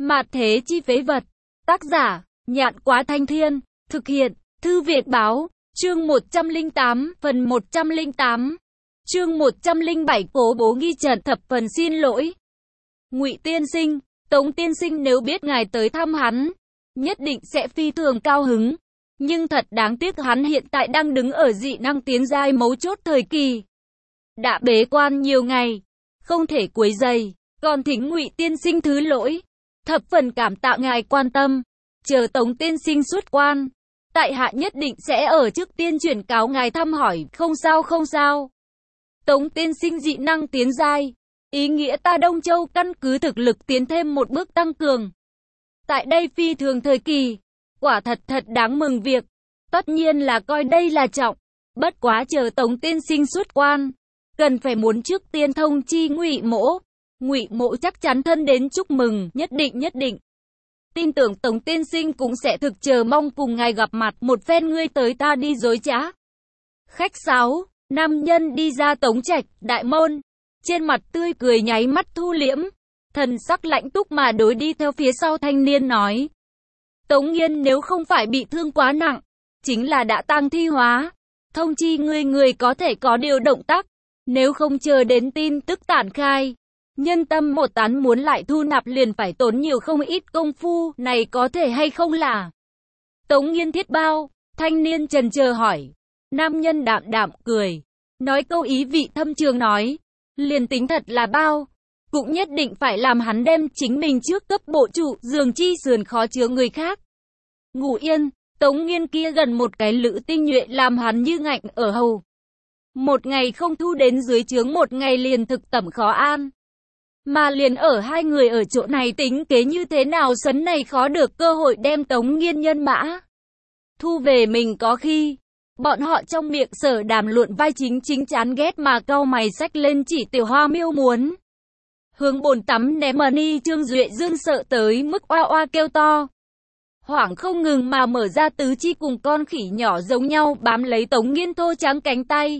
Mạt thế chi phế vật. Tác giả, Nhạn Quá Thanh Thiên. Thực hiện, Thư Việt Báo. Chương 108, phần 108. Chương 107, cố bố ghi trận, thập phần xin lỗi. Ngụy tiên sinh, Tống tiên sinh nếu biết ngài tới thăm hắn, nhất định sẽ phi thường cao hứng. Nhưng thật đáng tiếc hắn hiện tại đang đứng ở dị năng tiến giai mấu chốt thời kỳ. Đã bế quan nhiều ngày, không thể quấy rầy, còn thỉnh Ngụy tiên sinh thứ lỗi. Thập phần cảm tạ ngài quan tâm. Chờ Tống tiên sinh xuất quan, tại hạ nhất định sẽ ở trước tiên chuyển cáo ngài thăm hỏi, không sao không sao. Tống tiên sinh dị năng tiến giai, ý nghĩa ta Đông Châu căn cứ thực lực tiến thêm một bước tăng cường. Tại đây phi thường thời kỳ, quả thật đáng mừng việc. Tất nhiên là coi đây là trọng. Bất quá chờ Tống tiên sinh xuất quan, cần phải muốn trước tiên thông chi Ngụy Mỗ. Ngụy Mỗ chắc chắn thân đến chúc mừng, nhất định. Tin tưởng Tống tiên sinh cũng sẽ thực chờ mong cùng ngài gặp mặt, một phen ngươi tới ta đi dối trá. Khách sáo, nam nhân đi ra Tống Trạch, đại môn, trên mặt tươi cười nháy mắt thu liễm, thần sắc lạnh túc mà đối đi theo phía sau thanh niên nói. Tống Nghiên nếu không phải bị thương quá nặng, chính là đã tang thi hóa. Thông chi người có thể có điều động tác, nếu không chờ đến tin tức tản khai. Nhân tâm một tán muốn lại thu nạp liền phải tốn nhiều không ít công phu, này có thể hay không là? Tống Nghiên thiết bao, thanh niên chần chờ hỏi. Nam nhân đạm cười, nói câu ý vị thâm trường nói. Liền tính thật là bao, cũng nhất định phải làm hắn đem chính mình trước cấp bộ trụ, giường chi sườn khó chứa người khác. Ngủ yên, Tống Nghiên kia gần một cái lữ tinh nhuệ làm hắn như ngạnh ở hầu. Một ngày không thu đến dưới trướng, một ngày liền thực tẩm khó an. Mà liền ở hai người ở chỗ này tính kế như thế nào, sấn này khó được cơ hội đem Tống Nghiên nhân mã thu về mình. Có khi bọn họ trong miệng sở đàm luận vai chính chán ghét mà cau mày xách lên chỉ tiểu hoa miêu muốn hướng bồn tắm ném money. Trương Duệ Dương sợ tới mức oa oa kêu to, hoảng không ngừng mà mở ra tứ chi cùng con khỉ nhỏ giống nhau bám lấy Tống Nghiên thô trắng cánh tay.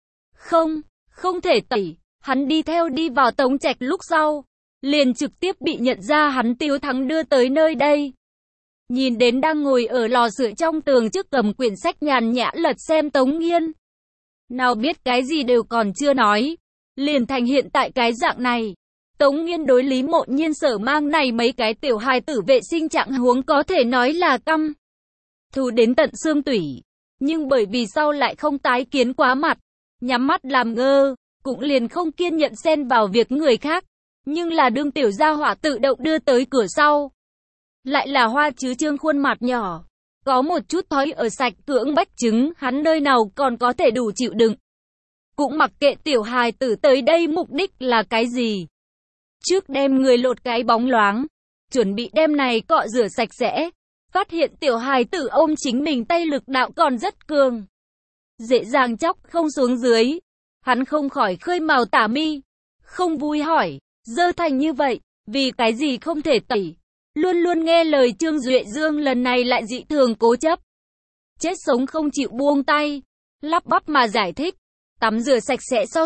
Không thể tẩy. Hắn đi vào Tống Trạch lúc sau, liền trực tiếp bị nhận ra hắn Tiếu Thắng đưa tới nơi đây. Nhìn đến đang ngồi ở lò sưởi trong tường trước cầm quyển sách nhàn nhã lật xem Tống Nghiên. Nào biết cái gì đều còn chưa nói, liền thành hiện tại cái dạng này. Tống Nghiên đối Lý Mộ Nhiên sở mang này mấy cái tiểu hài tử vệ sinh trạng huống có thể nói là căm thù đến tận xương tủy. Nhưng bởi vì sau lại không tái kiến quá mặt, nhắm mắt làm ngơ, cũng liền không kiên nhẫn xen vào việc người khác. Nhưng là đương tiểu gia hỏa tự động đưa tới cửa sau, lại là Hoa Chứ Trương khuôn mặt nhỏ, có một chút thói ở sạch cưỡng bách chứng, hắn nơi nào còn có thể đủ chịu đựng. Cũng mặc kệ tiểu hài tử tới đây mục đích là cái gì. Trước đem người lột cái bóng loáng, chuẩn bị đem này cọ rửa sạch sẽ, phát hiện tiểu hài tử ôm chính mình tay lực đạo còn rất cường, dễ dàng chóc không xuống dưới. Hắn không khỏi khơi mào tả mi, không vui hỏi, dơ thành như vậy, vì cái gì không thể tẩy? Luôn nghe lời Trương Duệ Dương lần này lại dị thường cố chấp, chết sống không chịu buông tay, lắp bắp mà giải thích, tắm rửa sạch sẽ sau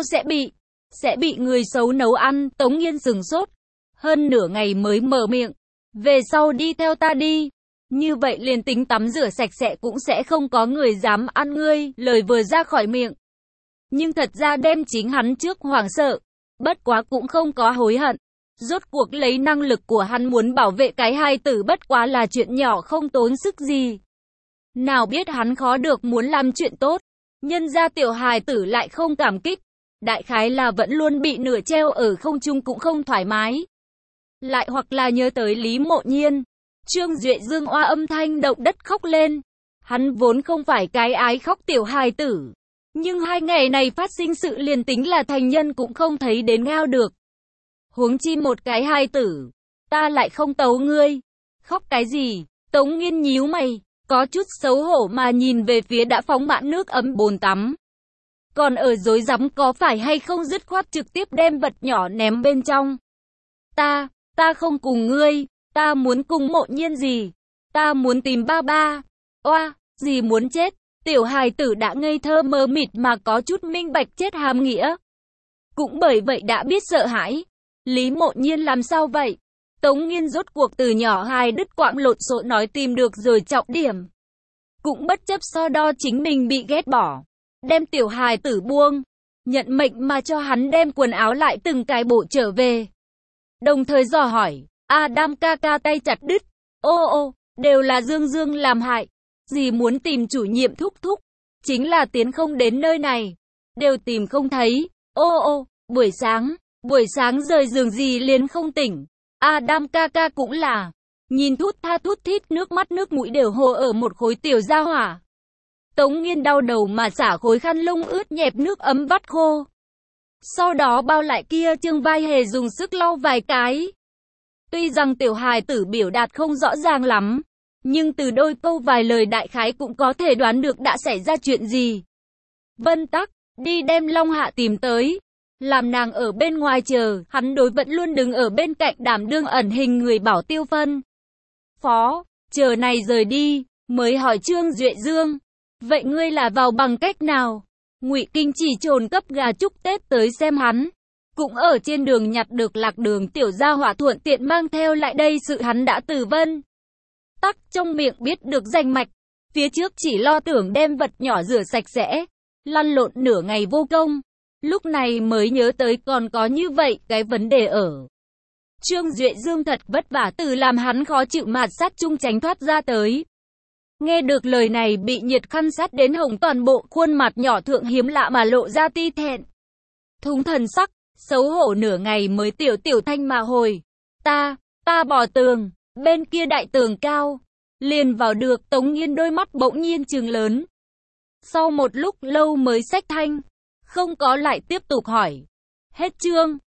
sẽ bị người xấu nấu ăn. Tống Nghiên sừng sốt, hơn nửa ngày mới mở miệng, về sau đi theo ta đi, như vậy liền tính tắm rửa sạch sẽ cũng sẽ không có người dám ăn ngươi. Lời vừa ra khỏi miệng, nhưng thật ra đem chính hắn trước hoảng sợ, bất quá cũng không có hối hận. Rốt cuộc lấy năng lực của hắn muốn bảo vệ cái hài tử bất quá là chuyện nhỏ không tốn sức gì. Nào biết hắn khó được muốn làm chuyện tốt, nhân ra tiểu hài tử lại không cảm kích. Đại khái là vẫn luôn bị nửa treo ở không trung cũng không thoải mái. Lại hoặc là nhớ tới Lý Mộ Nhiên, Trương Duệ Dương oa âm thanh động đất khóc lên. Hắn vốn không phải cái ái khóc tiểu hài tử, nhưng hai ngày này phát sinh sự liền tính là thành nhân cũng không thấy đến ngao được. Huống chi một cái hài tử, ta lại không tấu ngươi. Khóc cái gì? Tống Nghiên nhíu mày, có chút xấu hổ mà nhìn về phía đã phóng mãn nước ấm bồn tắm. Còn ở dối rắm có phải hay không dứt khoát trực tiếp đem vật nhỏ ném bên trong. Ta không cùng ngươi, ta muốn cùng Mộ Nhiên gì? Ta muốn tìm ba ba. Oa, gì muốn chết? Tiểu hài tử đã ngây thơ mơ mịt mà có chút minh bạch chết hàm nghĩa. Cũng bởi vậy đã biết sợ hãi. Lý Mộ Nhiên làm sao vậy? Tống Nghiên rốt cuộc từ nhỏ hai đứt quãng lộn xộn nói tìm được rồi trọng điểm. Cũng bất chấp so đo chính mình bị ghét bỏ. Đem tiểu hài tử buông. Nhận mệnh mà cho hắn đem quần áo lại từng cái bộ trở về. Đồng thời dò hỏi, Adam ca ca tay chặt đứt. Ô, đều là Dương Dương làm hại. Dì muốn tìm chủ nhiệm thúc thúc. Chính là tiến không đến nơi này. Đều tìm không thấy. Ô, buổi sáng rời giường dì liền không tỉnh. Adam ca ca cũng là. Nhìn thút tha thút thít nước mắt nước mũi đều hồ ở một khối tiểu gia hỏa. Tống Nghiên đau đầu mà xả khối khăn lông ướt nhẹp nước ấm vắt khô. Sau đó bao lại kia trương vai hề dùng sức lau vài cái. Tuy rằng tiểu hài tử biểu đạt không rõ ràng lắm, nhưng từ đôi câu vài lời đại khái cũng có thể đoán được đã xảy ra chuyện gì. Vân Tắc, đi đem Long Hạ tìm tới. Làm nàng ở bên ngoài chờ, hắn đối vẫn luôn đứng ở bên cạnh đảm đương ẩn hình người bảo tiêu phân. Phó, chờ này rời đi, mới hỏi Trương Duệ Dương. Vậy ngươi là vào bằng cách nào? Ngụy Kinh chỉ trồn cấp gà chúc Tết tới xem hắn. Cũng ở trên đường nhặt được lạc đường tiểu gia hỏa thuận tiện mang theo lại đây sự hắn đã từ Vân Tắc trong miệng biết được danh mạch. Phía trước chỉ lo tưởng đem vật nhỏ rửa sạch sẽ. Lăn lộn nửa ngày vô công. Lúc này mới nhớ tới còn có như vậy cái vấn đề ở. Trương Duệ Dương thật vất vả từ làm hắn khó chịu mạt sát chung tránh thoát ra tới. Nghe được lời này bị nhiệt khăn sát đến hồng toàn bộ khuôn mặt nhỏ thượng hiếm lạ mà lộ ra ti thẹn. Thúng thần sắc, xấu hổ nửa ngày mới tiểu thanh mà hồi. Ta bỏ tường, bên kia đại tường cao. Liền vào được. Tống Nghiên đôi mắt bỗng nhiên trừng lớn. Sau một lúc lâu mới xách thanh. Không có lại tiếp tục hỏi. Hết chương.